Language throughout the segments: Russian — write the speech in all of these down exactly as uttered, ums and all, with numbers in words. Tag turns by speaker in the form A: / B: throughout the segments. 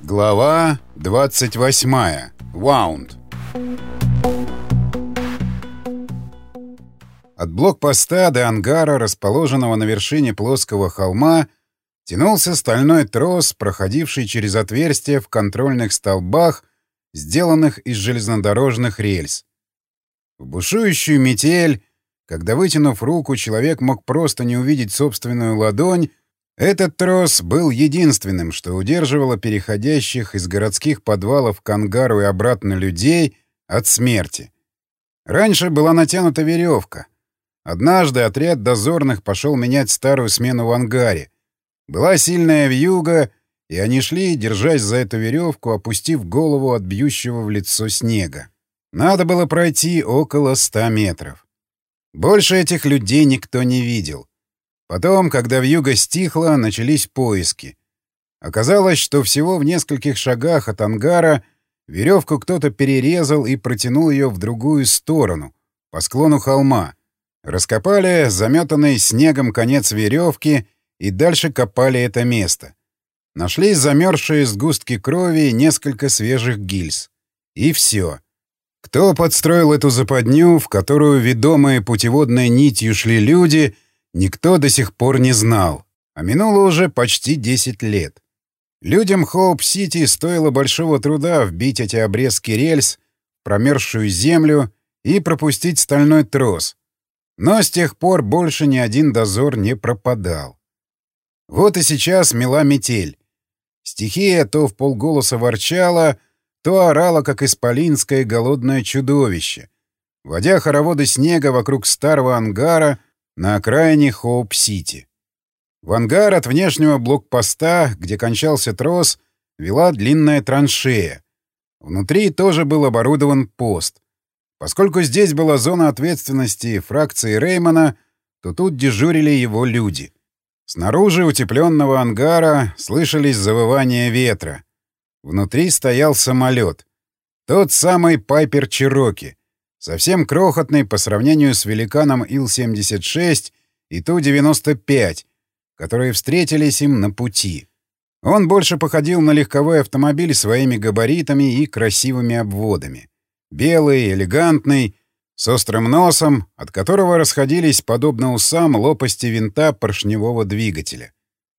A: Глава двадцать восьмая. Ваунд. От блокпоста до ангара, расположенного на вершине плоского холма, тянулся стальной трос, проходивший через отверстия в контрольных столбах, сделанных из железнодорожных рельс. В бушующую метель, когда, вытянув руку, человек мог просто не увидеть собственную ладонь, этот трос был единственным, что удерживало переходящих из городских подвалов к ангару и обратно людей от смерти. Раньше была натянута веревка. Однажды отряд дозорных пошел менять старую смену в ангаре. Была сильная вьюга, и они шли, держась за эту веревку, опустив голову от бьющего в лицо снега. Надо было пройти около ста метров. Больше этих людей никто не видел. Потом, когда вьюга стихла, начались поиски. Оказалось, что всего в нескольких шагах от ангара веревку кто-то перерезал и протянул ее в другую сторону, по склону холма. Раскопали заметанный снегом конец веревки и дальше копали это место. Нашли замерзшие сгустки крови и несколько свежих гильз. И все. Кто подстроил эту западню, в которую ведомые путеводной нитью шли люди, никто до сих пор не знал. А минуло уже почти десять лет. Людям Хоуп-Сити стоило большого труда вбить эти обрезки рельс в промерзшую землю и пропустить стальной трос. Но с тех пор больше ни один дозор не пропадал. Вот и сейчас мела метель. Стихия то вполголоса ворчала, то орала, как исполинское голодное чудовище, водя хороводы снега вокруг старого ангара на окраине Хоуп-Сити. В ангар от внешнего блокпоста, где кончался трос, вела длинная траншея. Внутри тоже был оборудован пост. Поскольку здесь была зона ответственности фракции Реймона, то тут дежурили его люди. Снаружи утепленного ангара слышались завывания ветра. Внутри стоял самолет. Тот самый Пайпер Чироки, совсем крохотный по сравнению с великаном Ил семьдесят шесть и Ту девяносто пять, которые встретились им на пути. Он больше походил на легковой автомобиль своими габаритами и красивыми обводами. Белый, элегантный, с острым носом, от которого расходились, подобно усам, лопасти винта поршневого двигателя.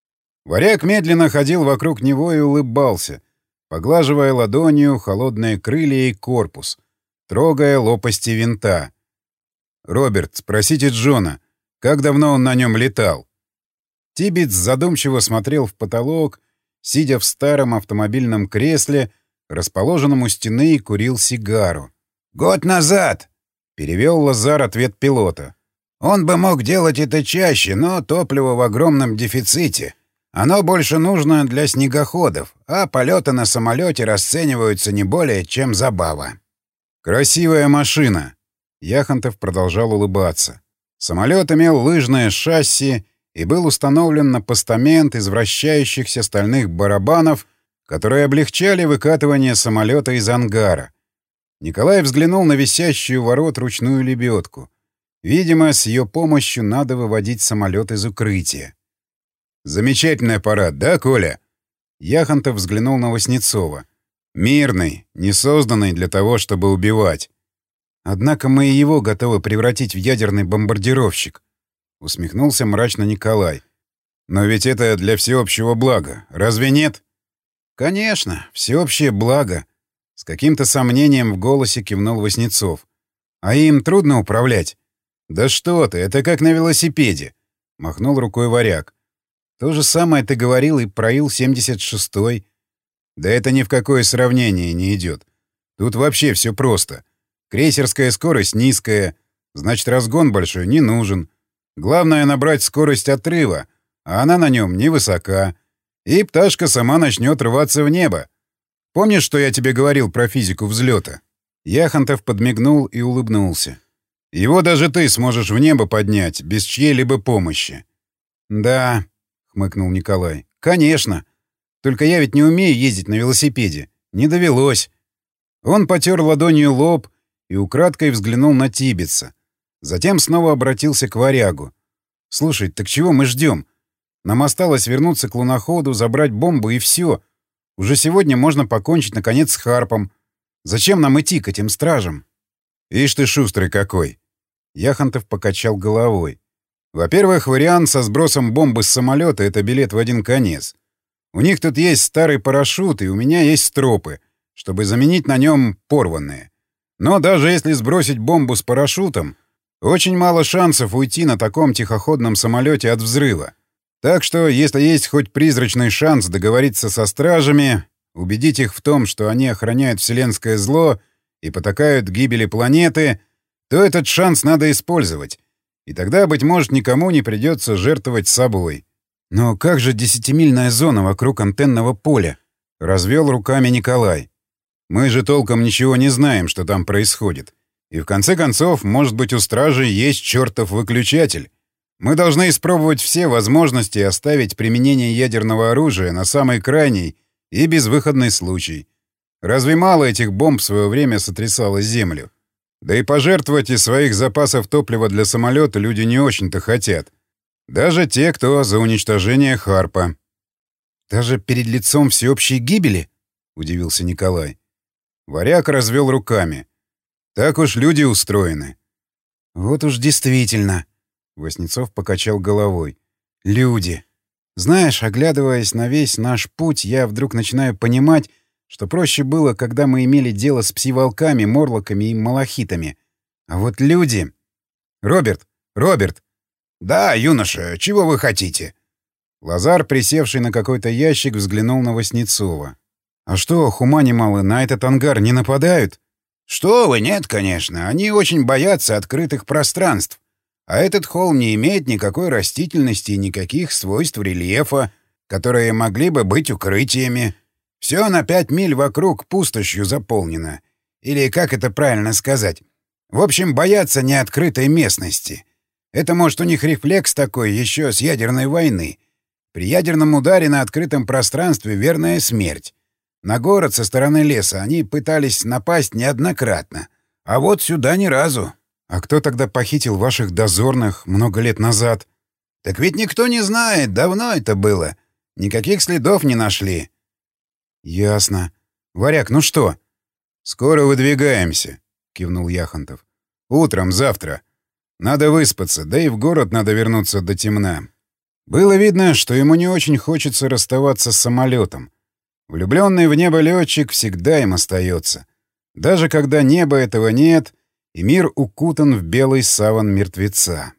A: Варяг медленно ходил вокруг него и улыбался, поглаживая ладонью холодные крылья и корпус, трогая лопасти винта. «Роберт, спросите Джона, как давно он на нем летал?» Тибетс задумчиво смотрел в потолок, сидя в старом автомобильном кресле, расположенном у стены, и курил сигару. «Год назад!» — перевел Лазар ответ пилота. «Он бы мог делать это чаще, но топливо в огромном дефиците. Оно больше нужно для снегоходов, а полеты на самолете расцениваются не более чем забава». «Красивая машина!» Яхонтов продолжал улыбаться. Самолет имел лыжное шасси и был установлен на постамент из вращающихся стальных барабанов, которые облегчали выкатывание самолета из ангара. Николай взглянул на висящую у ворот ручную лебедку. Видимо, с ее помощью надо выводить самолет из укрытия. «Замечательный аппарат, да, Коля?» Яхонтов взглянул на Васнецова. «Мирный, не созданный для того, чтобы убивать. Однако мы и его готовы превратить в ядерный бомбардировщик», — усмехнулся мрачно Николай. «Но ведь это для всеобщего блага, разве нет?» «Конечно, всеобщее благо», — с каким-то сомнением в голосе кивнул Васнецов. «А им трудно управлять?» «Да что ты, это как на велосипеде», — махнул рукой Варяг. «То же самое ты говорил и про Ил семьдесят шесть. Да это ни в какое сравнение не идет. Тут вообще все просто. Крейсерская скорость низкая, значит, разгон большой не нужен. Главное — набрать скорость отрыва, а она на нем невысока. И пташка сама начнет рваться в небо. Помнишь, что я тебе говорил про физику взлета?» Яхонтов подмигнул и улыбнулся. «Его даже ты сможешь в небо поднять, без чьей-либо помощи». «Да», — хмыкнул Николай, — «конечно. Только я ведь не умею ездить на велосипеде. Не довелось». Он потер ладонью лоб и украдкой взглянул на Тибетса. Затем снова обратился к Варягу. «Слушай, так чего мы ждем? Нам осталось вернуться к луноходу, забрать бомбу и все. Уже сегодня можно покончить, наконец, с Харпом. Зачем нам идти к этим стражам? Ишь ты шустрый какой. Яхонтов покачал головой. Во-первых, вариант со сбросом бомбы с самолета — это билет в один конец. У них тут есть старый парашют, и у меня есть стропы, чтобы заменить на нем порванные. Но даже если сбросить бомбу с парашютом, очень мало шансов уйти на таком тихоходном самолете от взрыва. Так что, если есть хоть призрачный шанс договориться со стражами, убедить их в том, что они охраняют вселенское зло и потакают гибели планеты, то этот шанс надо использовать. И тогда, быть может, никому не придется жертвовать собой. Но как же десятимильная зона вокруг антенного поля? Развел руками Николай. Мы же толком ничего не знаем, что там происходит. И в конце концов, может быть, у стражи есть чертов выключатель. Мы должны испробовать все возможности и оставить применение ядерного оружия на самый крайний и безвыходный случай. Разве мало этих бомб в свое время сотрясало Землю? Да и пожертвовать из своих запасов топлива для самолета люди не очень-то хотят. Даже те, кто за уничтожение Харпа. «Даже перед лицом всеобщей гибели?» — удивился Николай. Варяг развел руками. «Так уж люди устроены». «Вот уж действительно», — Васнецов покачал головой. «Люди. Знаешь, оглядываясь на весь наш путь, я вдруг начинаю понимать, что проще было, когда мы имели дело с пси-волками, морлоками и малахитами. А вот люди... Роберт! Роберт!» «Да, юноша, чего вы хотите?» Лазар, присевший на какой-то ящик, взглянул на Васнецова. «А что, хуманималы на этот ангар не нападают?» «Что вы, нет, конечно. Они очень боятся открытых пространств. А этот холм не имеет никакой растительности и никаких свойств рельефа, которые могли бы быть укрытиями. Все на пять миль вокруг пустошью заполнено. Или как это правильно сказать? В общем, боятся неоткрытой местности. Это, может, у них рефлекс такой еще с ядерной войны. При ядерном ударе на открытом пространстве верная смерть. На город со стороны леса они пытались напасть неоднократно. А вот сюда ни разу». «А кто тогда похитил ваших дозорных много лет назад?» «Так ведь никто не знает, давно это было. Никаких следов не нашли». «Ясно. Варяг, ну что?» «Скоро выдвигаемся», — кивнул Яхонтов. «Утром, завтра. Надо выспаться, да и в город надо вернуться до темна». Было видно, что ему не очень хочется расставаться с самолетом. Влюбленный в небо летчик всегда им остается. Даже когда неба этого нет, и мир укутан в белый саван мертвеца.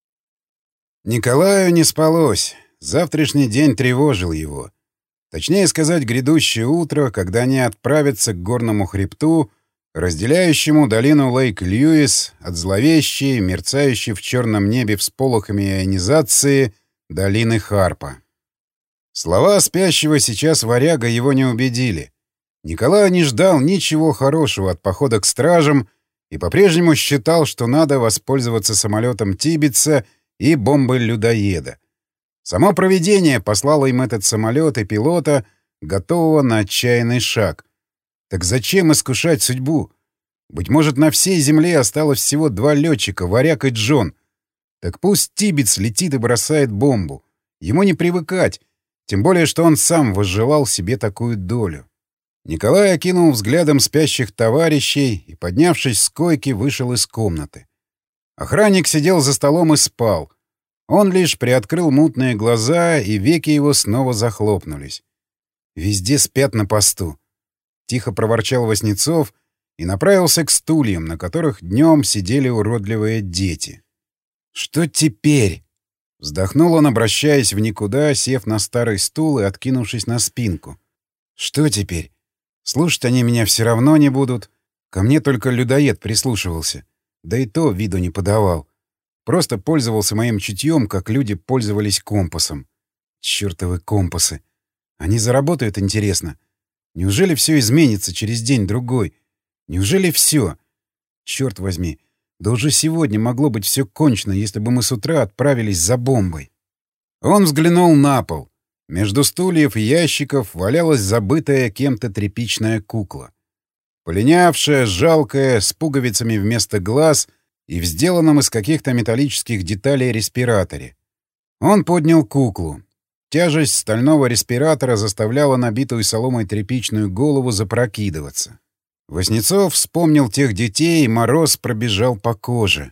A: Николаю не спалось. Завтрашний день тревожил его. Точнее сказать, грядущее утро, когда они отправятся к горному хребту, разделяющему долину Лейк-Льюис от зловещей, мерцающей в черном небе всполохами ионизации долины Харпа. Слова спящего сейчас варяга его не убедили. Николай не ждал ничего хорошего от похода к стражам и по-прежнему считал, что надо воспользоваться самолетом Тибетса и бомбой людоеда. Само провидение послало им этот самолет и пилота, готового на отчаянный шаг. Так зачем искушать судьбу? Быть может, на всей земле осталось всего два летчика, Варяг и Джон. Так пусть Тибетс летит и бросает бомбу. Ему не привыкать, тем более, что он сам возжелал себе такую долю. Николай окинул взглядом спящих товарищей и, поднявшись с койки, вышел из комнаты. Охранник сидел за столом и спал. Он лишь приоткрыл мутные глаза, и веки его снова захлопнулись. «Везде спят на посту», — тихо проворчал Васнецов и направился к стульям, на которых днем сидели уродливые дети. «Что теперь?» — вздохнул он, обращаясь в никуда, сев на старый стул и откинувшись на спинку. «Что теперь? Слушать они меня все равно не будут. Ко мне только людоед прислушивался. Да и то виду не подавал. Просто пользовался моим чутьем, как люди пользовались компасом. Чёртовы компасы. Они заработают, интересно. Неужели все изменится через день-другой? Неужели все? Черт возьми, да уже сегодня могло быть все кончено, если бы мы с утра отправились за бомбой. Он взглянул на пол. Между стульев и ящиков валялась забытая кем-то тряпичная кукла. Полинявшая, жалкая, с пуговицами вместо глаз и в сделанном из каких-то металлических деталей респираторе. Он поднял куклу. Тяжесть стального респиратора заставляла набитую соломой тряпичную голову запрокидываться. Васнецов вспомнил тех детей, и мороз пробежал по коже.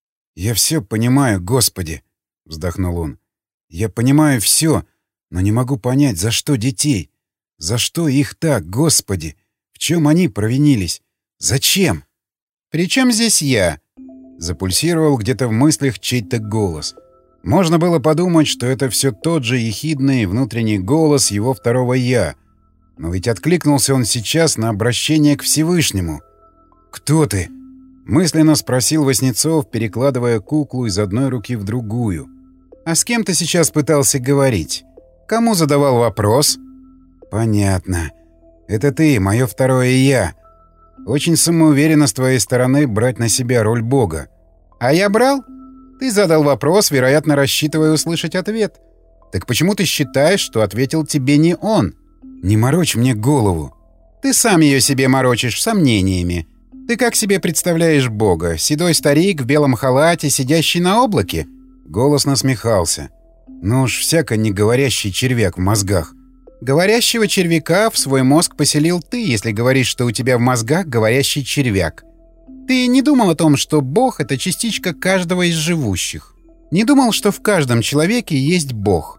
A: «Я все понимаю, Господи!» — вздохнул он. «Я понимаю все, но не могу понять, за что детей? За что их так, Господи? В чем они провинились? Зачем?» «При чем здесь я?» — запульсировал где-то в мыслях чей-то голос. Можно было подумать, что это все тот же ехидный внутренний голос его второго «я». Но ведь откликнулся он сейчас на обращение к Всевышнему. «Кто ты?» — мысленно спросил Васнецов, перекладывая куклу из одной руки в другую. «А с кем ты сейчас пытался говорить? Кому задавал вопрос?» «Понятно. Это ты, мое второе «я». Очень самоуверенно с твоей стороны брать на себя роль Бога. А я брал? Ты задал вопрос, вероятно, рассчитывая услышать ответ. Так почему ты считаешь, что ответил тебе не он? Не морочь мне голову. Ты сам ее себе морочишь сомнениями. Ты как себе представляешь Бога? Седой старик в белом халате, сидящий на облаке?» Голос насмехался. «Ну уж всяко не говорящий червяк в мозгах». «Говорящего червяка в свой мозг поселил ты, если говоришь, что у тебя в мозгах говорящий червяк. Ты не думал о том, что Бог — это частичка каждого из живущих. Не думал, что в каждом человеке есть Бог».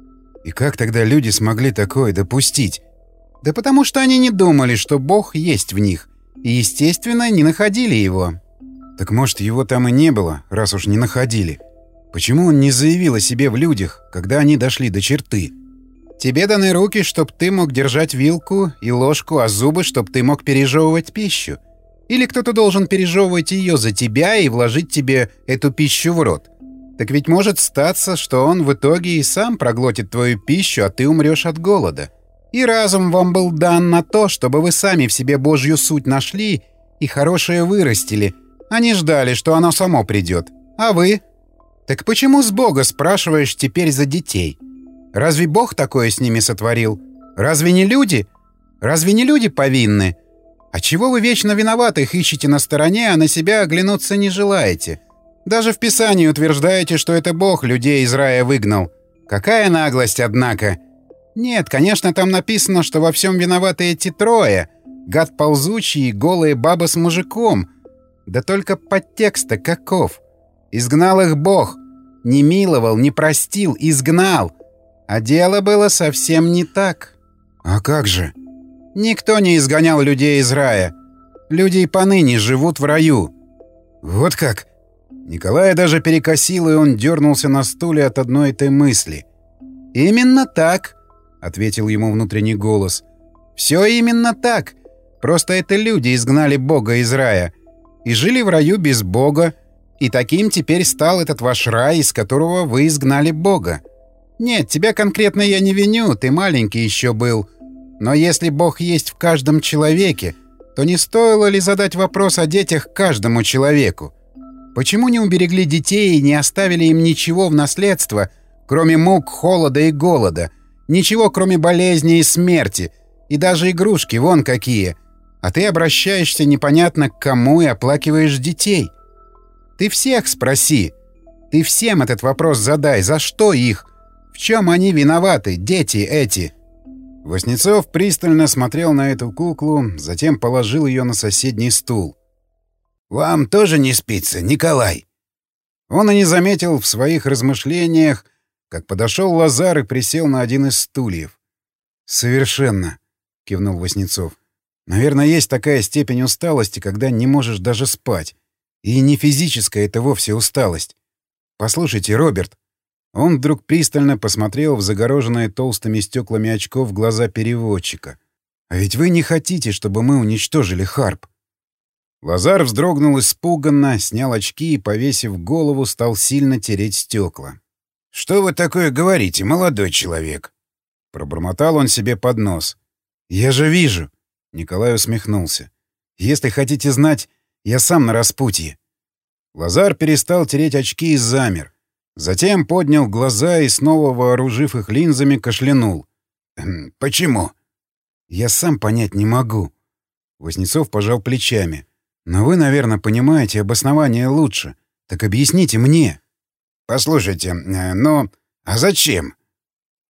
A: «И как тогда люди смогли такое допустить?» «Да потому что они не думали, что Бог есть в них, и, естественно, не находили его». «Так может, его там и не было, раз уж не находили? Почему он не заявил о себе в людях, когда они дошли до черты?» «Тебе даны руки, чтоб ты мог держать вилку и ложку, а зубы, чтоб ты мог пережевывать пищу. Или кто-то должен пережевывать ее за тебя и вложить тебе эту пищу в рот. Так ведь может статься, что он в итоге и сам проглотит твою пищу, а ты умрешь от голода. И разум вам был дан на то, чтобы вы сами в себе Божью суть нашли и хорошее вырастили, а не ждали, что оно само придет. А вы? Так почему с Бога спрашиваешь теперь за детей? Разве Бог такое с ними сотворил? Разве не люди? Разве не люди повинны? А чего вы вечно виноватых ищете на стороне, а на себя оглянуться не желаете? Даже в Писании утверждаете, что это Бог людей из рая выгнал. Какая наглость, однако! Нет, конечно, там написано, что во всем виноваты эти трое. Гад ползучий и голая баба с мужиком. Да только подтекст-то каков? Изгнал их Бог. Не миловал, не простил, изгнал. А дело было совсем не так. А как же? Никто не изгонял людей из рая. Люди и поныне живут в раю. Вот как? Николая даже перекосило, и он дернулся на стуле от одной этой мысли. «Именно так», — ответил ему внутренний голос. «Все именно так. Просто это люди изгнали Бога из рая. И жили в раю без Бога. И таким теперь стал этот ваш рай, из которого вы изгнали Бога. Нет, тебя конкретно я не виню, ты маленький еще был. Но если Бог есть в каждом человеке, то не стоило ли задать вопрос о детях каждому человеку? Почему не уберегли детей и не оставили им ничего в наследство, кроме мук, холода и голода? Ничего, кроме болезни и смерти. И даже игрушки вон какие. А ты обращаешься непонятно к кому и оплакиваешь детей. Ты всех спроси. Ты всем этот вопрос задай. За что их? В чем они виноваты, дети эти?» Васнецов пристально смотрел на эту куклу, затем положил ее на соседний стул. «Вам тоже не спится, Николай?» Он и не заметил в своих размышлениях, как подошел Лазар и присел на один из стульев. «Совершенно», — кивнул Васнецов. «Наверное, есть такая степень усталости, когда не можешь даже спать. И не физическая это вовсе усталость. Послушайте, Роберт». Он вдруг пристально посмотрел в загороженные толстыми стеклами очков глаза переводчика. «А ведь вы не хотите, чтобы мы уничтожили Харп?» Лазар вздрогнул испуганно, снял очки и, повесив голову, стал сильно тереть стекла. «Что вы такое говорите, молодой человек?» Пробормотал он себе под нос. «Я же вижу!» — Николай усмехнулся. «Если хотите знать, я сам на распутье». Лазар перестал тереть очки и замер. Затем поднял глаза и, снова вооружив их линзами, кашлянул. «Почему?» «Я сам понять не могу». Васнецов пожал плечами. «Но вы, наверное, понимаете обоснование лучше. Так объясните мне». «Послушайте, ну, а зачем?»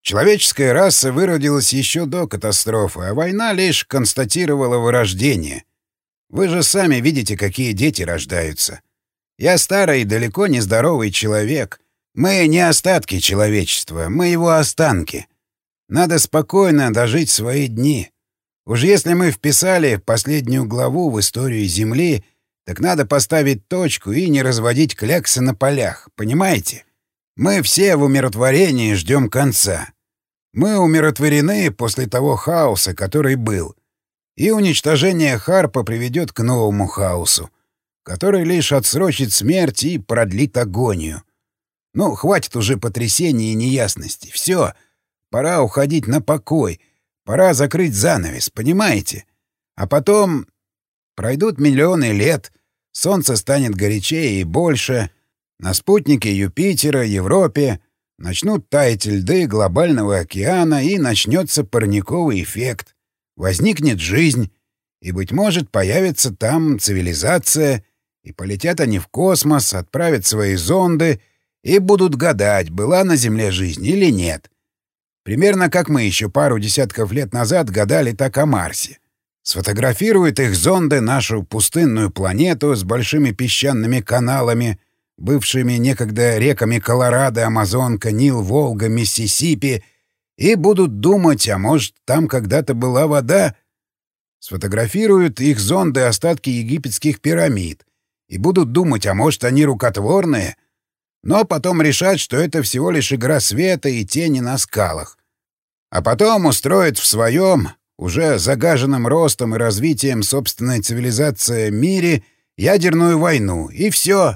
A: Человеческая раса выродилась еще до катастрофы, а война лишь констатировала вырождение. Вы же сами видите, какие дети рождаются. Я старый и далеко не здоровый человек. Мы не остатки человечества, мы его останки. Надо спокойно дожить свои дни. Уж если мы вписали последнюю главу в историю Земли, так надо поставить точку и не разводить кляксы на полях, понимаете? Мы все в умиротворении ждем конца. Мы умиротворены после того хаоса, который был. И уничтожение Харпа приведет к новому хаосу, который лишь отсрочит смерть и продлит агонию. Ну, хватит уже потрясений и неясностей. Все, пора уходить на покой, пора закрыть занавес, понимаете? А потом пройдут миллионы лет, солнце станет горячее и больше, на спутнике Юпитера, Европе начнут таять льды глобального океана, и начнется парниковый эффект. Возникнет жизнь, и, быть может, появится там цивилизация, и полетят они в космос, отправят свои зонды и будут гадать, была на Земле жизнь или нет. Примерно как мы еще пару десятков лет назад гадали так о Марсе. Сфотографируют их зонды нашу пустынную планету с большими песчаными каналами, бывшими некогда реками Колорадо, Амазонка, Нил, Волга, Миссисипи, и будут думать, а может, там когда-то была вода. Сфотографируют их зонды остатки египетских пирамид и будут думать, а может, они рукотворные, но потом решат, что это всего лишь игра света и тени на скалах. А потом устроят в своем, уже загаженном ростом и развитием собственной цивилизации мире, ядерную войну, и все.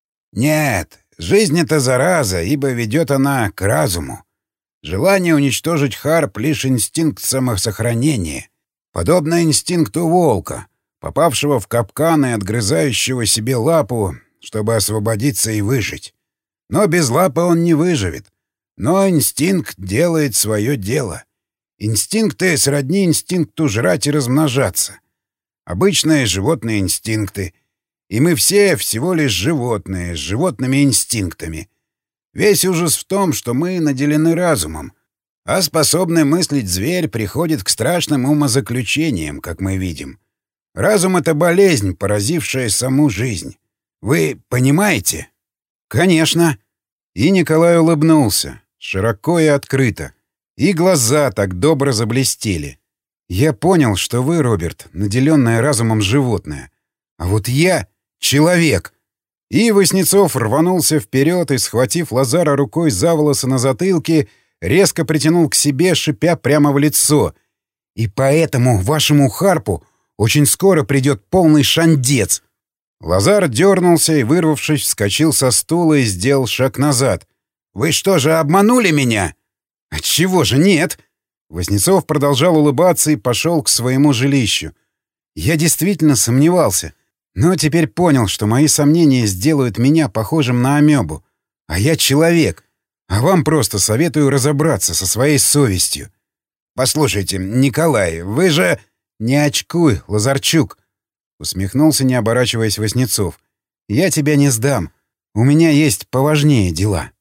A: Нет, жизнь — это зараза, ибо ведет она к разуму. Желание уничтожить Харп — лишь инстинкт самосохранения, подобно инстинкту волка, попавшего в капкан и отгрызающего себе лапу, чтобы освободиться и выжить. Но без лапы он не выживет. Но инстинкт делает свое дело. Инстинкты сродни инстинкту жрать и размножаться. Обычные животные инстинкты. И мы все всего лишь животные, с животными инстинктами. Весь ужас в том, что мы наделены разумом, а способный мыслить зверь приходит к страшным умозаключениям, как мы видим. Разум — это болезнь, поразившая саму жизнь. Вы понимаете? Конечно. И Николай улыбнулся, широко и открыто. И глаза так добро заблестели. Я понял, что вы, Роберт, наделенное разумом животное. А вот я — человек. И Васнецов рванулся вперед и, схватив Лазара рукой за волосы на затылке, резко притянул к себе, шипя прямо в лицо. И поэтому вашему Харпу очень скоро придет полный шандец. Лазар дернулся и, вырвавшись, вскочил со стула и сделал шаг назад. «Вы что же, обманули меня?» «Отчего же нет?» Васнецов продолжал улыбаться и пошел к своему жилищу. «Я действительно сомневался, но теперь понял, что мои сомнения сделают меня похожим на амебу. А я человек, а вам просто советую разобраться со своей совестью». «Послушайте, Николай, вы же...» «Не очкуй, Лазарчук!» — усмехнулся, не оборачиваясь, Васнецов. «Я тебя не сдам. У меня есть поважнее дела».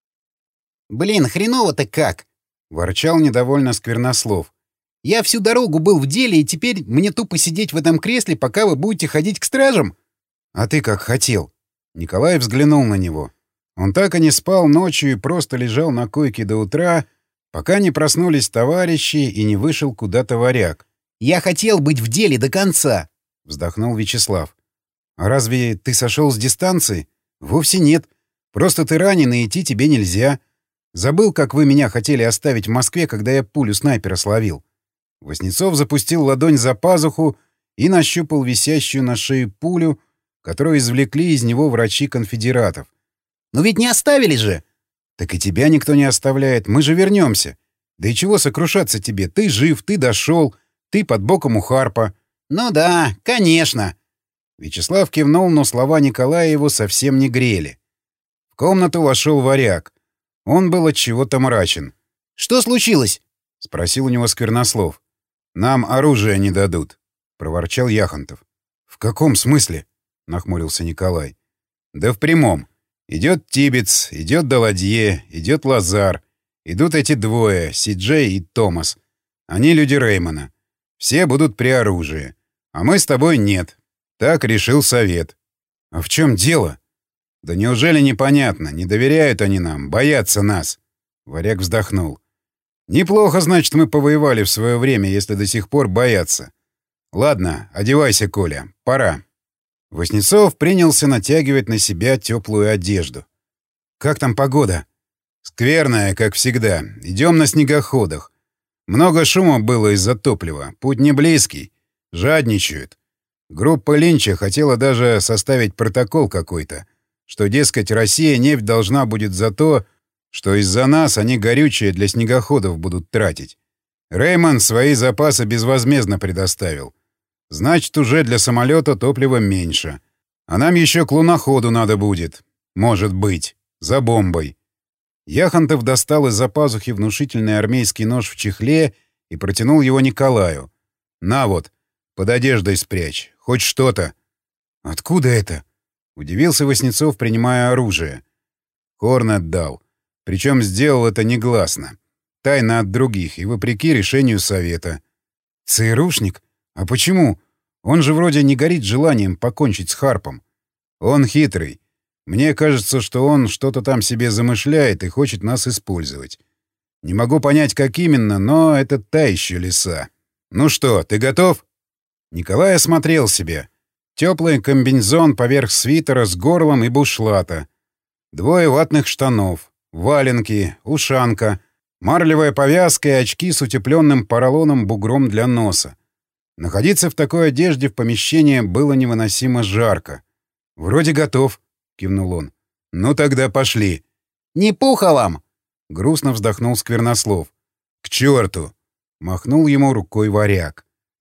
B: «Блин, хреново-то как!» —
A: ворчал недовольно Сквернослов.
B: «Я всю дорогу был в деле, и теперь мне тупо сидеть в этом кресле, пока вы будете ходить к стражам?»
A: «А ты как хотел». Николай взглянул на него. Он так и не спал ночью и просто лежал на койке до утра, пока не проснулись товарищи и не вышел куда-то варяг.
B: «Я хотел быть в деле до конца», —
A: вздохнул Вячеслав. «А разве ты сошел с дистанции?» «Вовсе нет. Просто ты ранен, и идти тебе нельзя. Забыл, как вы меня хотели оставить в Москве, когда я пулю снайпера словил». Васнецов запустил ладонь за пазуху и нащупал висящую на шее пулю, которую извлекли из него врачи конфедератов.
B: «Но ведь не оставили же!»
A: «Так и тебя никто не оставляет. Мы же вернемся. Да и чего сокрушаться тебе? Ты жив, ты дошел, ты под боком у Харпа».
B: «Ну да, конечно».
A: Вячеслав кивнул, но слова Николая его совсем не грели. В комнату вошел варяг. Он был от чего-то мрачен.
B: «Что случилось?»
A: — спросил у него Сквернослов. «Нам оружие не дадут», — проворчал Яхонтов. «В каком смысле?» — нахмурился Николай. «Да в прямом. Идет Тибец, идет Даладье, идет Лазар. Идут эти двое, Си-Джей и Томас. Они люди Реймона. Все будут при оружии. А мы с тобой нет. Так решил совет. А в чем дело? Да неужели непонятно? Не доверяют они нам, боятся нас. Варяг вздохнул. Неплохо, значит, мы повоевали в свое время, если до сих пор боятся. Ладно, одевайся, Коля. Пора. Васнецов принялся натягивать на себя теплую одежду. «Как там погода?» «Скверная, как всегда. Идем на снегоходах. Много шума было из-за топлива. Путь не близкий. Жадничают. Группа Линча хотела даже составить протокол какой-то, что, дескать, Россия нефть должна будет за то, что из-за нас они горючее для снегоходов будут тратить. Реймон свои запасы безвозмездно предоставил. Значит, уже для самолета топлива меньше. А нам еще к луноходу надо будет. Может быть. За бомбой». Яхонтов достал из-за пазухи внушительный армейский нож в чехле и протянул его Николаю. «На вот, под одеждой спрячь. Хоть что-то». «Откуда это?» — удивился Васнецов, принимая оружие. Хорн отдал. Причем сделал это негласно. Тайно от других и вопреки решению совета. «ЦРУшник? А почему? Он же вроде не горит желанием покончить с Харпом. Он хитрый. Мне кажется, что он что-то там себе замышляет и хочет нас использовать. Не могу понять, как именно, но это та еще лиса. Ну что, ты готов?» Николай осмотрел себя. Теплый комбинезон поверх свитера с горлом и бушлата. Двое ватных штанов, валенки, ушанка, марлевая повязка и очки с утепленным поролоном бугром для носа. Находиться в такой одежде в помещении было невыносимо жарко. «Вроде готов», — кивнул он. «Ну тогда пошли».
B: «Не пухолом!»
A: — грустно вздохнул Сквернослов. «К черту!» — махнул ему рукой Варяг.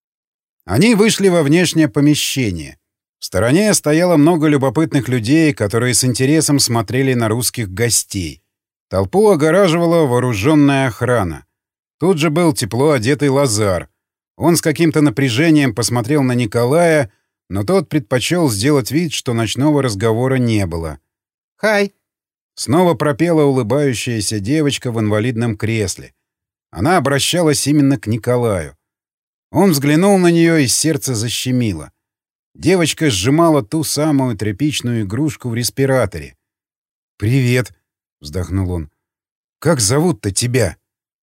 A: Они вышли во внешнее помещение. В стороне стояло много любопытных людей, которые с интересом смотрели на русских гостей. Толпу огораживала вооруженная охрана. Тут же был тепло одетый Лазар. Он с каким-то напряжением посмотрел на Николая, но тот предпочел сделать вид, что ночного разговора не было.
B: «Хай!»
A: Снова пропела улыбающаяся девочка в инвалидном кресле. Она обращалась именно к Николаю. Он взглянул на нее, и сердце защемило. Девочка сжимала ту самую тряпичную игрушку в респираторе. «Привет!» — вздохнул он. «Как зовут-то тебя?»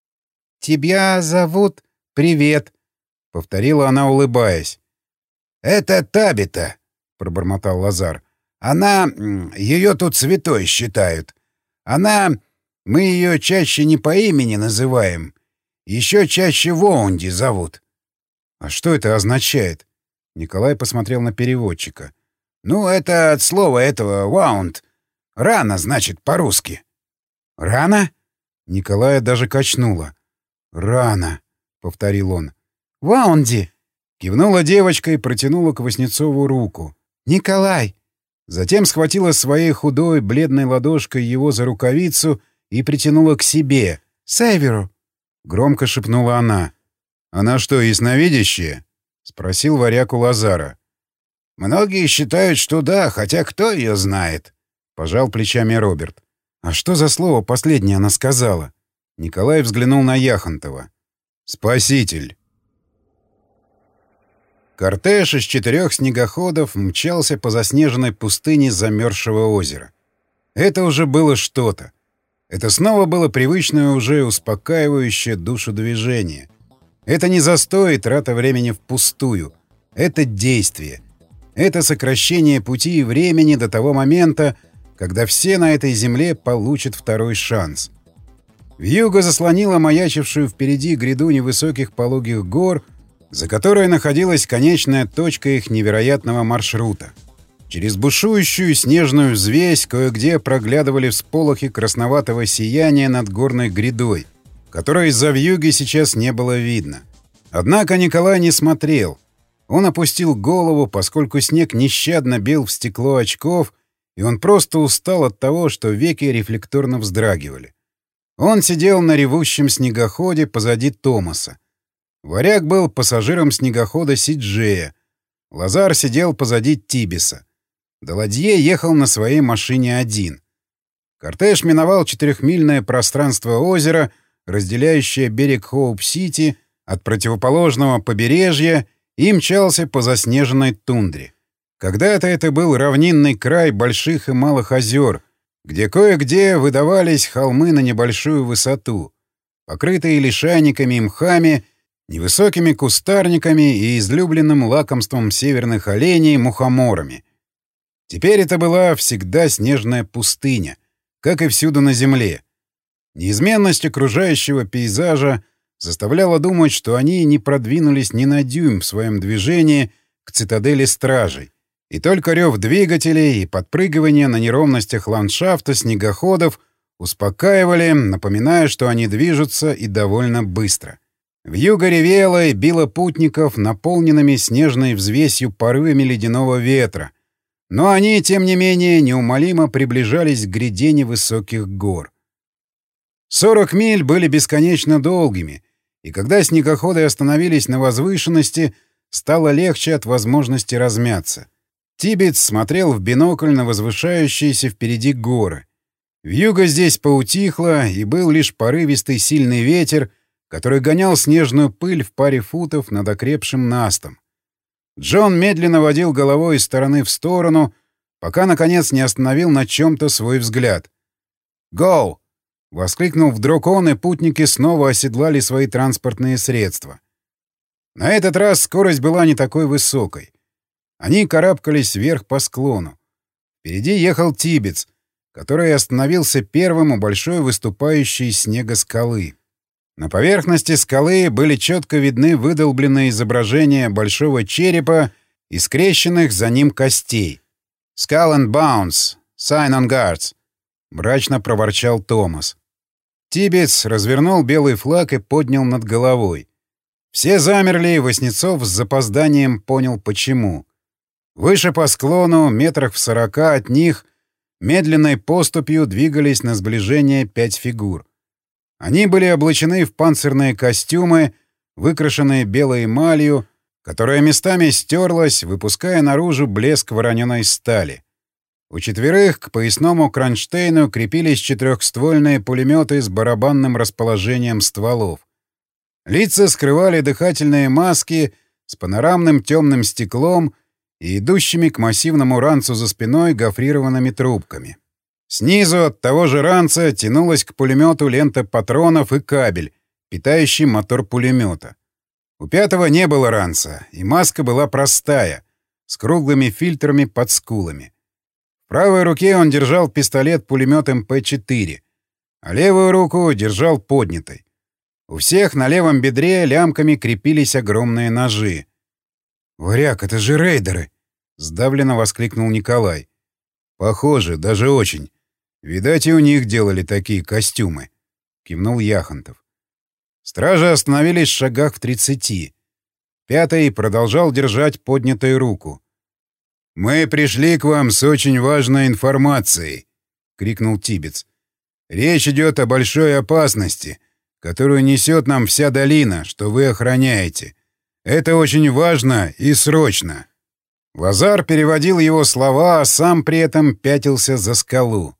B: «Тебя зовут... Привет!»
A: — повторила она, улыбаясь.
C: «Это Табита», — пробормотал Лазар. «Она... Ее тут святой считают. Она... Мы ее чаще не по имени называем. Еще чаще Воунди зовут».
A: «А что это означает?» Николай посмотрел на переводчика.
C: «Ну, это от слова этого «ваунд». «Рано», значит, по-русски».
A: «Рано?» Николая даже качнуло. «Рано», — повторил он.
B: «Ваунди!»
A: — кивнула девочка и протянула к Васнецову руку.
B: «Николай!»
A: Затем схватила своей худой, бледной ладошкой его за рукавицу и притянула к себе.
B: «Северу!»
A: — громко шепнула она. «Она что, ясновидящая?» — спросил Варяг у Лазара.
C: «Многие считают, что да, хотя кто ее знает?»
A: — пожал плечами Роберт. «А что за слово последнее она сказала?» Николай взглянул на Яхонтова. «Спаситель». Кортеж из четырех снегоходов мчался по заснеженной пустыне замерзшего озера. Это уже было что-то. Это снова было привычное уже успокаивающее душу движение. Это не застой и трата времени впустую. Это действие. Это сокращение пути и времени до того момента, когда все на этой земле получат второй шанс. Вьюга заслонила маячившую впереди гряду невысоких пологих гор, за которой находилась конечная точка их невероятного маршрута. Через бушующую снежную взвесь кое-где проглядывали всполохи красноватого сияния над горной грядой, которой из-за вьюги сейчас не было видно. Однако Николай не смотрел. Он опустил голову, поскольку снег нещадно бил в стекло очков, и он просто устал от того, что веки рефлекторно вздрагивали. Он сидел на ревущем снегоходе позади Томаса. Варяг был пассажиром снегохода Си-Джея. Лазар сидел позади Тибиса. Даладье ехал на своей машине один. Кортеж миновал четырехмильное пространство озера, разделяющее берег Хоуп-Сити от противоположного побережья, и мчался по заснеженной тундре. Когда-то это был равнинный край больших и малых озер, где кое-где выдавались холмы на небольшую высоту, покрытые лишайниками и мхами, невысокими кустарниками и излюбленным лакомством северных оленей — мухоморами. Теперь это была всегда снежная пустыня, как и всюду на земле. Неизменность окружающего пейзажа заставляла думать, что они не продвинулись ни на дюйм в своем движении к цитадели стражей, и только рев двигателей и подпрыгивание на неровностях ландшафта снегоходов успокаивали, напоминая, что они движутся и довольно быстро. Вьюга ревела и била путников наполненными снежной взвесью порывами ледяного ветра, но они, тем не менее, неумолимо приближались к гряде невысоких гор. Сорок миль были бесконечно долгими, и когда снегоходы остановились на возвышенности, стало легче от возможности размяться. Тибетс смотрел в бинокль на возвышающиеся впереди горы. Вьюга здесь поутихла, и был лишь порывистый сильный ветер, который гонял снежную пыль в паре футов над окрепшим настом. Джон медленно водил головой из стороны в сторону, пока, наконец, не остановил на чем-то свой взгляд. «Гоу!» — воскликнул вдруг он, и путники снова оседлали свои транспортные средства. На этот раз скорость была не такой высокой. Они карабкались вверх по склону. Впереди ехал Тибетс, который остановился первым у большой выступающей из снега скалы. На поверхности скалы были четко видны выдолбленные изображения большого черепа и скрещенных за ним костей. «Skull and Bones! Sign on guards!» — мрачно проворчал Томас. Тибетс развернул белый флаг и поднял над головой. Все замерли, и Васнецов с запозданием понял, почему. Выше по склону, метрах в сорока от них, медленной поступью двигались на сближение пять фигур. Они были облачены в панцирные костюмы, выкрашенные белой эмалью, которая местами стерлась, выпуская наружу блеск вороненой стали. У четверых к поясному кронштейну крепились четырехствольные пулеметы с барабанным расположением стволов. Лица скрывали дыхательные маски с панорамным темным стеклом и идущими к массивному ранцу за спиной гофрированными трубками. Снизу от того же ранца тянулась к пулемету лента патронов и кабель, питающий мотор пулемета. У пятого не было ранца, и маска была простая, с круглыми фильтрами под скулами. В правой руке он держал пистолет-пулемет эм пэ четыре, а левую руку держал поднятой. У всех на левом бедре лямками крепились огромные ножи. «Варяг, это же рейдеры!» — сдавленно воскликнул Николай. «Похоже, даже очень. Видать, и у них делали такие костюмы», — кивнул Яхонтов. Стражи остановились в шагах в тридцати. Пятый продолжал держать поднятую руку. «Мы пришли к вам с очень важной информацией», — крикнул Тибетс. «Речь идет о большой опасности, которую несет нам вся долина, что вы охраняете. Это очень важно и срочно». Лазар переводил его слова, а сам при этом пятился за скалу.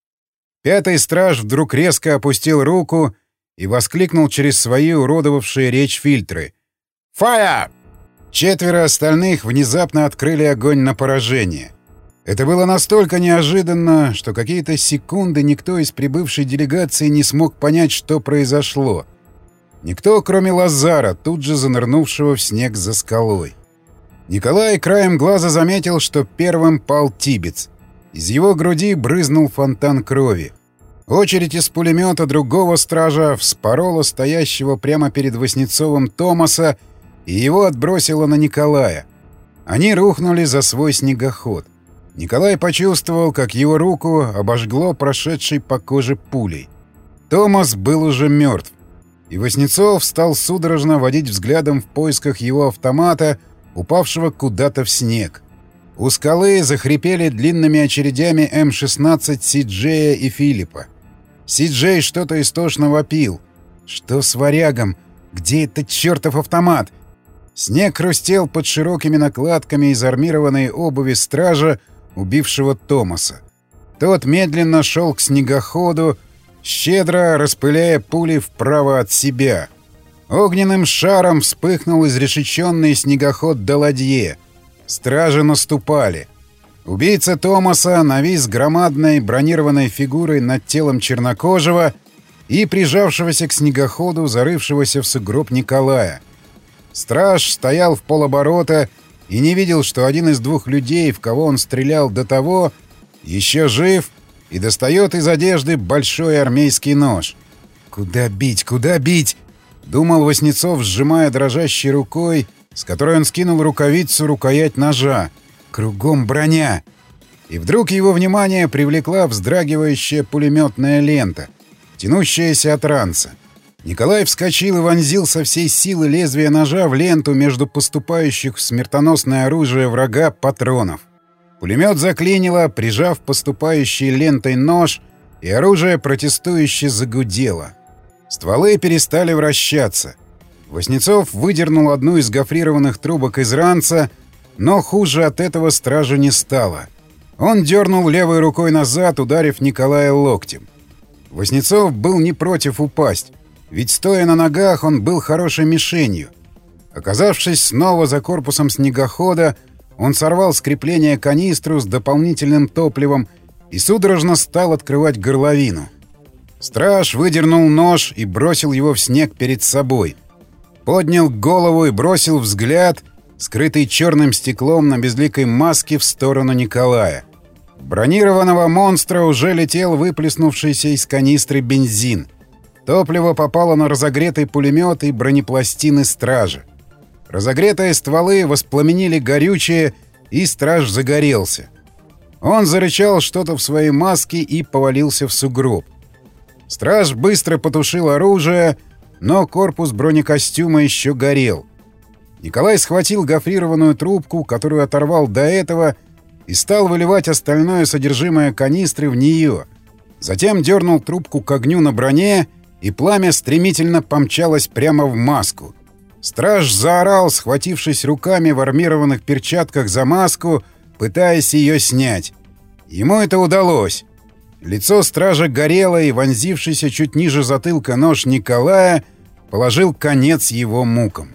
A: Пятый страж вдруг резко опустил руку и воскликнул через свои уродовавшие речь фильтры. «Фая!» Четверо остальных внезапно открыли огонь на поражение. Это было настолько неожиданно, что какие-то секунды никто из прибывшей делегации не смог понять, что произошло. Никто, кроме Лазара, тут же занырнувшего в снег за скалой. Николай краем глаза заметил, что первым пал Тибетс. Из его груди брызнул фонтан крови. Очередь из пулемета другого стража вспорола стоящего прямо перед Васнецовым Томаса, и его отбросило на Николая. Они рухнули за свой снегоход. Николай почувствовал, как его руку обожгло прошедшей по коже пулей. Томас был уже мертв, и Васнецов стал судорожно водить взглядом в поисках его автомата, упавшего куда-то в снег. У скалы захрипели длинными очередями эм шестнадцать Си-Джея и Филиппа. Си-Джей что-то истошно вопил. «Что с варягом? Где этот чертов автомат?» Снег хрустел под широкими накладками из армированной обуви стража, убившего Томаса. Тот медленно шел к снегоходу, щедро распыляя пули вправо от себя. Огненным шаром вспыхнул изрешеченный снегоход Даладье. Стражи наступали. Убийца Томаса навис громадной бронированной фигурой над телом чернокожего и прижавшегося к снегоходу, зарывшегося в сугроб Николая. Страж стоял в полоборота и не видел, что один из двух людей, в кого он стрелял до того, еще жив и достает из одежды большой армейский нож. «Куда бить? Куда бить?» — думал Васнецов, сжимая дрожащей рукой, с которой он скинул рукавицу, рукоять ножа. «Кругом броня!» И вдруг его внимание привлекла вздрагивающая пулеметная лента, тянущаяся от ранца. Николай вскочил и вонзил со всей силы лезвие ножа в ленту между поступающих в смертоносное оружие врага патронов. Пулемет заклинило, прижав поступающей лентой нож, и оружие протестующе загудело. Стволы перестали вращаться. Васнецов выдернул одну из гофрированных трубок из ранца, но хуже от этого стражу не стало. Он дернул левой рукой назад, ударив Николая локтем. Васнецов был не против упасть, ведь, стоя на ногах, он был хорошей мишенью. Оказавшись снова за корпусом снегохода, он сорвал с крепления канистру с дополнительным топливом и судорожно стал открывать горловину. Страж выдернул нож и бросил его в снег перед собой. Поднял голову и бросил взгляд, скрытый черным стеклом на безликой маске, в сторону Николая. В бронированного монстра уже летел выплеснувшийся из канистры бензин. Топливо попало на разогретый пулемет и бронепластины стражи. Разогретые стволы воспламенили горючее, и страж загорелся. Он зарычал что-то в своей маске и повалился в сугроб. Страж быстро потушил оружие, но корпус бронекостюма еще горел. Николай схватил гофрированную трубку, которую оторвал до этого, и стал выливать остальное содержимое канистры в нее. Затем дернул трубку к огню на броне, и пламя стремительно помчалось прямо в маску. Страж заорал, схватившись руками в армированных перчатках за маску, пытаясь ее снять. Ему это удалось. Лицо стража горело, и вонзившийся чуть ниже затылка нож Николая положил конец его мукам.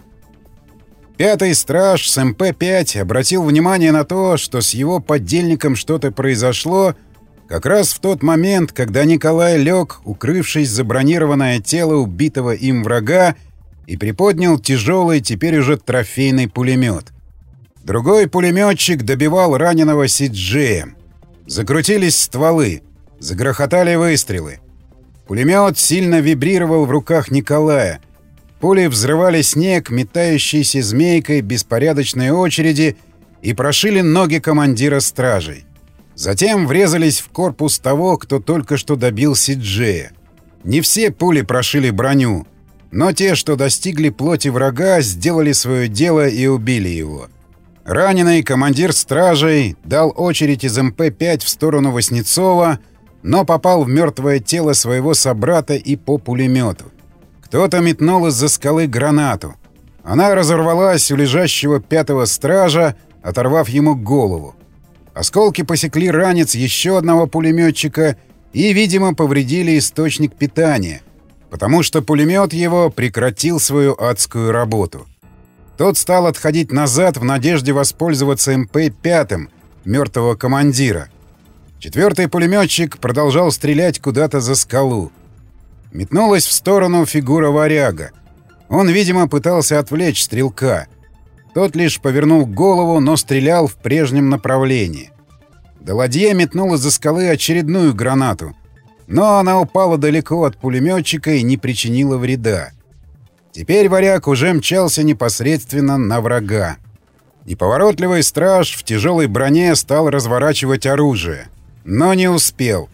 A: Пятый страж с эм пэ пять обратил внимание на то, что с его подельником что-то произошло, как раз в тот момент, когда Николай лег, укрывшись за бронированное тело убитого им врага, и приподнял тяжелый, теперь уже трофейный пулемет. Другой пулеметчик добивал раненого Си-Джеем. Закрутились стволы, загрохотали выстрелы. Пулемет сильно вибрировал в руках Николая. Пули взрывали снег, метающейся змейкой беспорядочной очереди, и прошили ноги командира стражей. Затем врезались в корпус того, кто только что добил Си-Джея. Не все пули прошили броню, но те, что достигли плоти врага, сделали свое дело и убили его. Раненый командир стражей дал очередь из эм пэ пять в сторону Васнецова, но попал в мертвое тело своего собрата и по пулемету. Кто-то метнул из-за скалы гранату. Она разорвалась у лежащего пятого стража, оторвав ему голову. Осколки посекли ранец еще одного пулеметчика и, видимо, повредили источник питания, потому что пулемет его прекратил свою адскую работу. Тот стал отходить назад в надежде воспользоваться эм пэ пять мертвого командира. Четвертый пулеметчик продолжал стрелять куда-то за скалу. Метнулась в сторону фигура варяга. Он, видимо, пытался отвлечь стрелка. Тот лишь повернул голову, но стрелял в прежнем направлении. Даладье метнул из-за скалы очередную гранату, но она упала далеко от пулеметчика и не причинила вреда. Теперь варяг уже мчался непосредственно на врага. Неповоротливый страж в тяжелой броне стал разворачивать оружие, но не успел.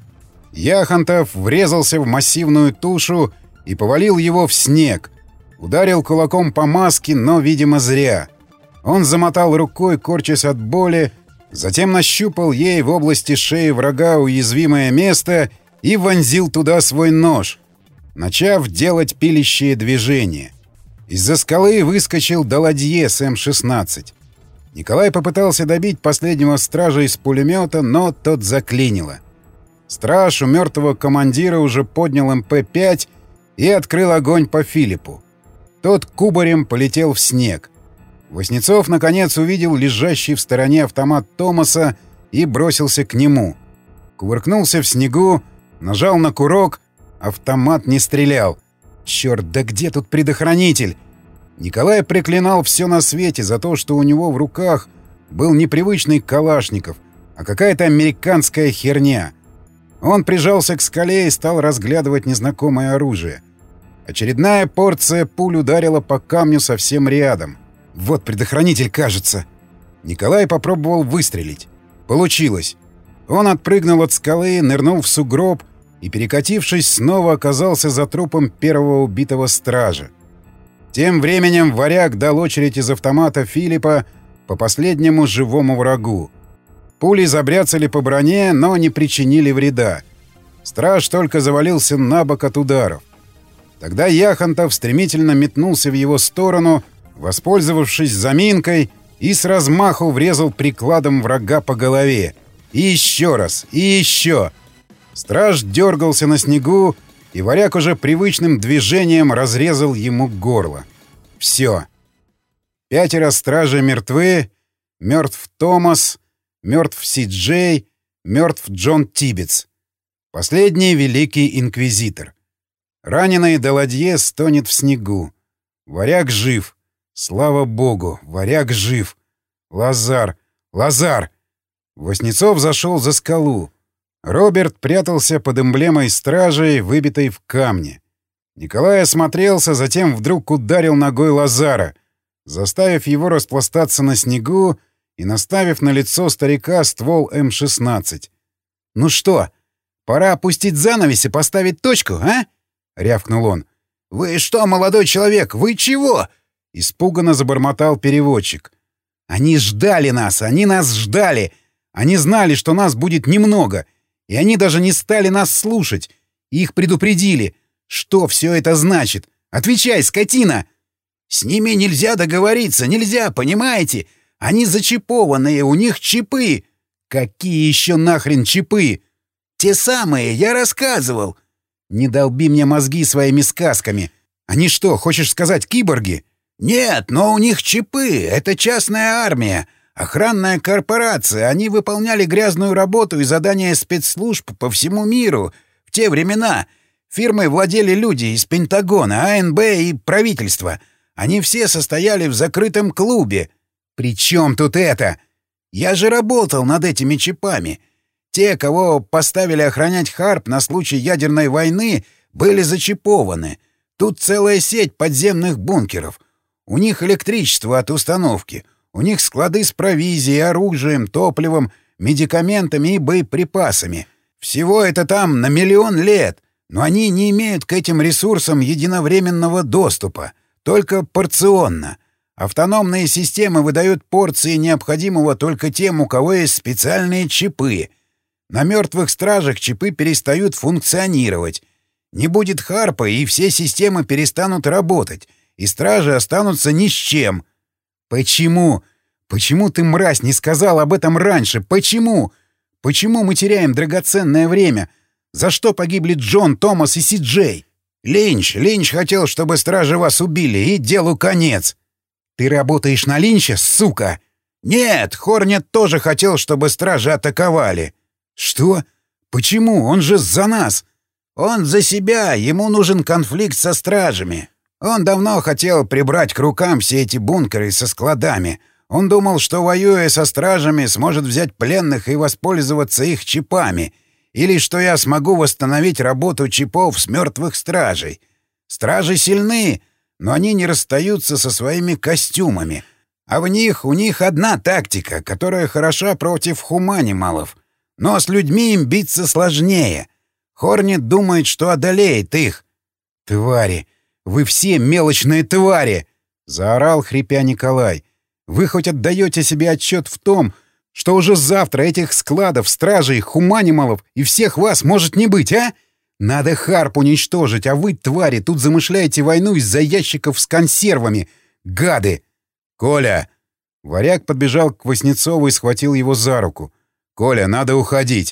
A: Яхонтов врезался в массивную тушу и повалил его в снег. Ударил кулаком по маске, но, видимо, зря. Он замотал рукой, корчась от боли, затем нащупал ей в области шеи врага уязвимое место и вонзил туда свой нож, начав делать пилящие движения. Из-за скалы выскочил Даладье с эм шестнадцать. Николай попытался добить последнего стража из пулемета, но тот заклинило. Страж у мертвого командира уже поднял эм пэ пять и открыл огонь по Филиппу. Тот кубарем полетел в снег. Васнецов, наконец, увидел лежащий в стороне автомат Томаса и бросился к нему. Кувыркнулся в снегу, нажал на курок. Автомат не стрелял. Черт, да где тут предохранитель? Николай проклинал все на свете за то, что у него в руках был непривычный Калашников, а какая-то американская херня. Он прижался к скале и стал разглядывать незнакомое оружие. Очередная порция пуль ударила по камню совсем рядом. Вот предохранитель, кажется. Николай попробовал выстрелить. Получилось. Он отпрыгнул от скалы, нырнул в сугроб и, перекатившись, снова оказался за трупом первого убитого стража. Тем временем варяг дал очередь из автомата Филиппа по последнему живому врагу. Пули забряцали по броне, но не причинили вреда. Страж только завалился на бок от ударов. Тогда Яхонтов стремительно метнулся в его сторону, воспользовавшись заминкой, и с размаху врезал прикладом врага по голове. И еще раз, и еще. Страж дергался на снегу, и варяг уже привычным движением разрезал ему горло. Все. Пятеро стражей мертвы, мертв Томас, мертв Си-Джей, мертв Джон Тибетс. Последний — великий инквизитор. Раненый Даладье стонет в снегу. Варяг жив. Слава богу, варяг жив. Лазар! Лазар! Васнецов зашел за скалу. Роберт прятался под эмблемой стражей, выбитой в камне. Николай осмотрелся, затем вдруг ударил ногой Лазара, заставив его распластаться на снегу и наставив на лицо старика ствол эм шестнадцать. «Ну что, пора опустить занавес и поставить точку, а?» — рявкнул он. «Вы что, молодой человек, вы чего?» — испуганно забормотал переводчик. «Они ждали нас, они нас ждали! Они знали, что нас будет немного, и они даже не стали нас слушать. Их предупредили. Что все это значит? Отвечай, скотина!» «С ними нельзя договориться, нельзя, понимаете? Они зачипованные, у них чипы!» «Какие еще нахрен чипы?» «Те самые, я рассказывал!» «Не долби мне мозги своими сказками. Они что, хочешь сказать, киборги?» «Нет, но у них чипы. Это частная армия. Охранная корпорация. Они выполняли грязную работу и задания спецслужб по всему миру. В те времена фирмой владели люди из Пентагона, а эн бэ и правительства. Они все состояли в закрытом клубе». «При чем тут это?» «Я же работал над этими чипами. Те, кого поставили охранять Харп на случай ядерной войны, были зачипованы. Тут целая сеть подземных бункеров. У них электричество от установки. У них склады с провизией, оружием, топливом, медикаментами и боеприпасами. Всего это там на миллион лет. Но они не имеют к этим ресурсам единовременного доступа. Только порционно. Автономные системы выдают порции необходимого только тем, у кого есть специальные чипы. На мертвых стражах чипы перестают функционировать. Не будет Харпа, и все системы перестанут работать, и стражи останутся ни с чем. Почему? Почему ты, мразь, не сказал об этом раньше? Почему? Почему мы теряем драгоценное время? За что погибли Джон, Томас и Си-Джей? Линч, Линч хотел, чтобы стражи вас убили, и делу конец. Ты работаешь на Линча, сука? Нет, Хорнет тоже хотел, чтобы стражи атаковали. Что? Почему? Он же за нас. Он за себя, ему нужен конфликт со стражами. Он давно хотел прибрать к рукам все эти бункеры со складами. Он думал, что, воюя со стражами, сможет взять пленных и воспользоваться их чипами. Или что я смогу восстановить работу чипов с мертвых стражей. Стражи сильны, но они не расстаются со своими костюмами. А в них у них одна тактика, которая хороша против хуманималов. Но с людьми им биться сложнее. Хорнет думает, что одолеет их. «Твари! Вы все мелочные твари!» — заорал, хрипя, Николай. «Вы хоть отдаете себе отчет в том, что уже завтра этих складов, стражей, хуманималов и всех вас может не быть, а? Надо Харп уничтожить, а вы, твари, тут замышляете войну из-за ящиков с консервами. Гады!» «Коля!» Варяг подбежал к Васнецову и схватил его за руку. «Коля, надо уходить.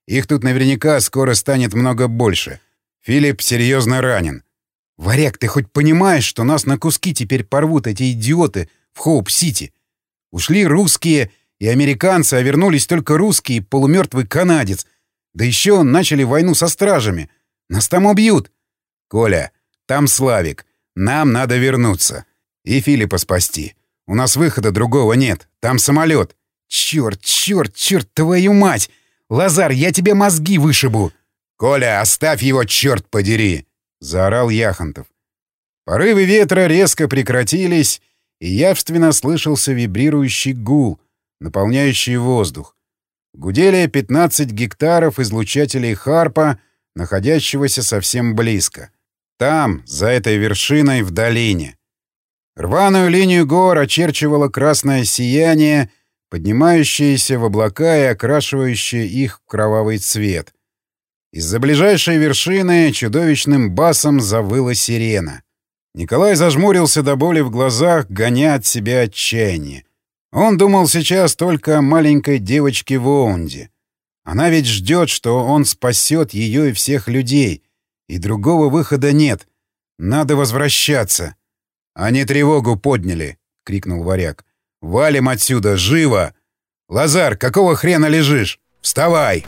A: Их тут наверняка скоро станет много больше. Филипп серьезно ранен.
B: Варяг, ты хоть понимаешь, что нас на куски теперь порвут эти идиоты в Хоуп-Сити? Ушли русские и американцы, а вернулись только русские и полумертвый канадец. Да еще начали войну со стражами. Нас там убьют.
A: Коля, там Славик. Нам надо вернуться. И Филиппа спасти. У нас выхода другого нет. Там самолет.
B: Черт, черт, черт, твою мать! Лазар, я тебе мозги вышибу!
A: Коля, оставь его, черт подери! Заорал Яхонтов. Порывы ветра резко прекратились, и явственно слышался вибрирующий гул, наполняющий воздух. Гудели пятнадцать гектаров излучателей Харпа, находящегося совсем близко. Там, за этой вершиной, в долине. Рваную линию гор очерчивало красное сияние, поднимающееся в облака и окрашивающее их в кровавый цвет. Из-за ближайшей вершины чудовищным басом завыла сирена. Николай зажмурился до боли в глазах, гоня от себя отчаяние. Он думал сейчас только о маленькой девочке Воунде. Она ведь ждет, что он спасет ее и всех людей, и другого выхода нет. Надо возвращаться. — Они тревогу подняли, — крикнул Варяг. — Валим отсюда, живо! Лазар, какого хрена лежишь? Вставай!